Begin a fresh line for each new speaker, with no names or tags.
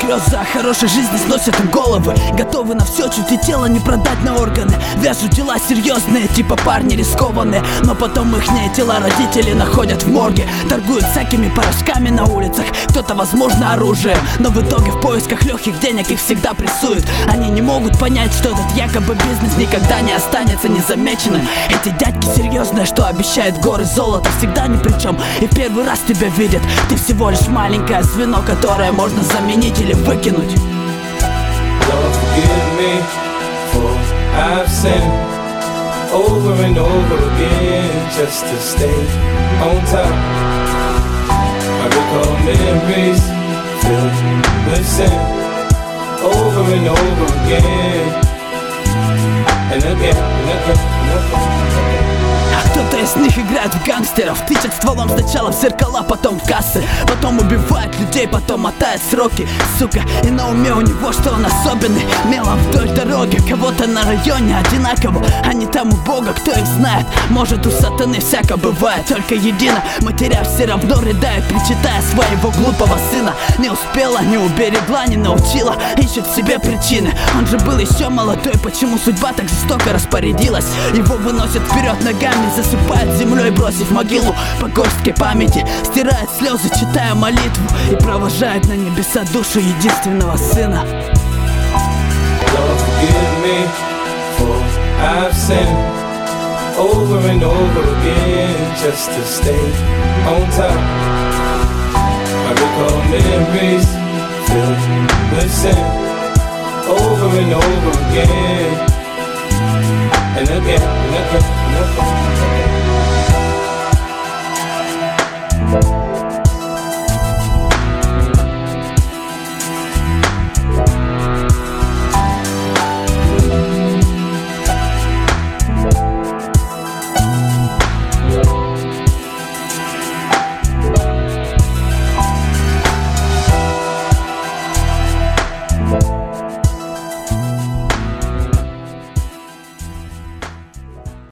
Слезы о хорошей жизни сносят им головы. Готовы на все, чуть и тело не продать на органы. Вяжут дела серьезные, типа парни рискованные. Но потом ихние тела родители находят в морге. Торгуют всякими порошками на улицах. Кто-то, возможно, оружие, но в итоге в поисках легких денег их всегда прессуют. Они не могут понять, что этот якобы бизнес никогда не останется незамеченным. Эти дядьки серьезные, что обещают горы золота, всегда ни при чем. И в первый раз тебя видят. Ты всего лишь маленькое звено, которое можно заменить или выкинуть.
Lord, forgive me for I've sinned over and over again just to stay on top. I recall memories filled with sin over and over again and again and again and again.
Кто-то из них играет в гангстеров, тычет стволом сначала в зеркала, потом в кассы. Потом убивает людей, потом мотает сроки. Сука, и на уме у него, что он особенный. Мелом вдоль дороги, кого-то на районе одинаково. А не там у Бога, кто их знает. Может, у сатаны всяко бывает. Только едино, матеря все равно рыдает, причитая своего глупого сына. Не успела, не уберегла, не научила, ищет в себе причины. Он же был еще молодой, почему судьба так жестоко распорядилась? Его выносят вперед ногами, засыпает землей, бросив могилу по горстке памяти. Стирает слезы, читая молитву, и провожает на небеса душу единственного сына.
Lord, forgive me for I've sinned over and over again just to stay on top. I recall memories filled with sin over and over again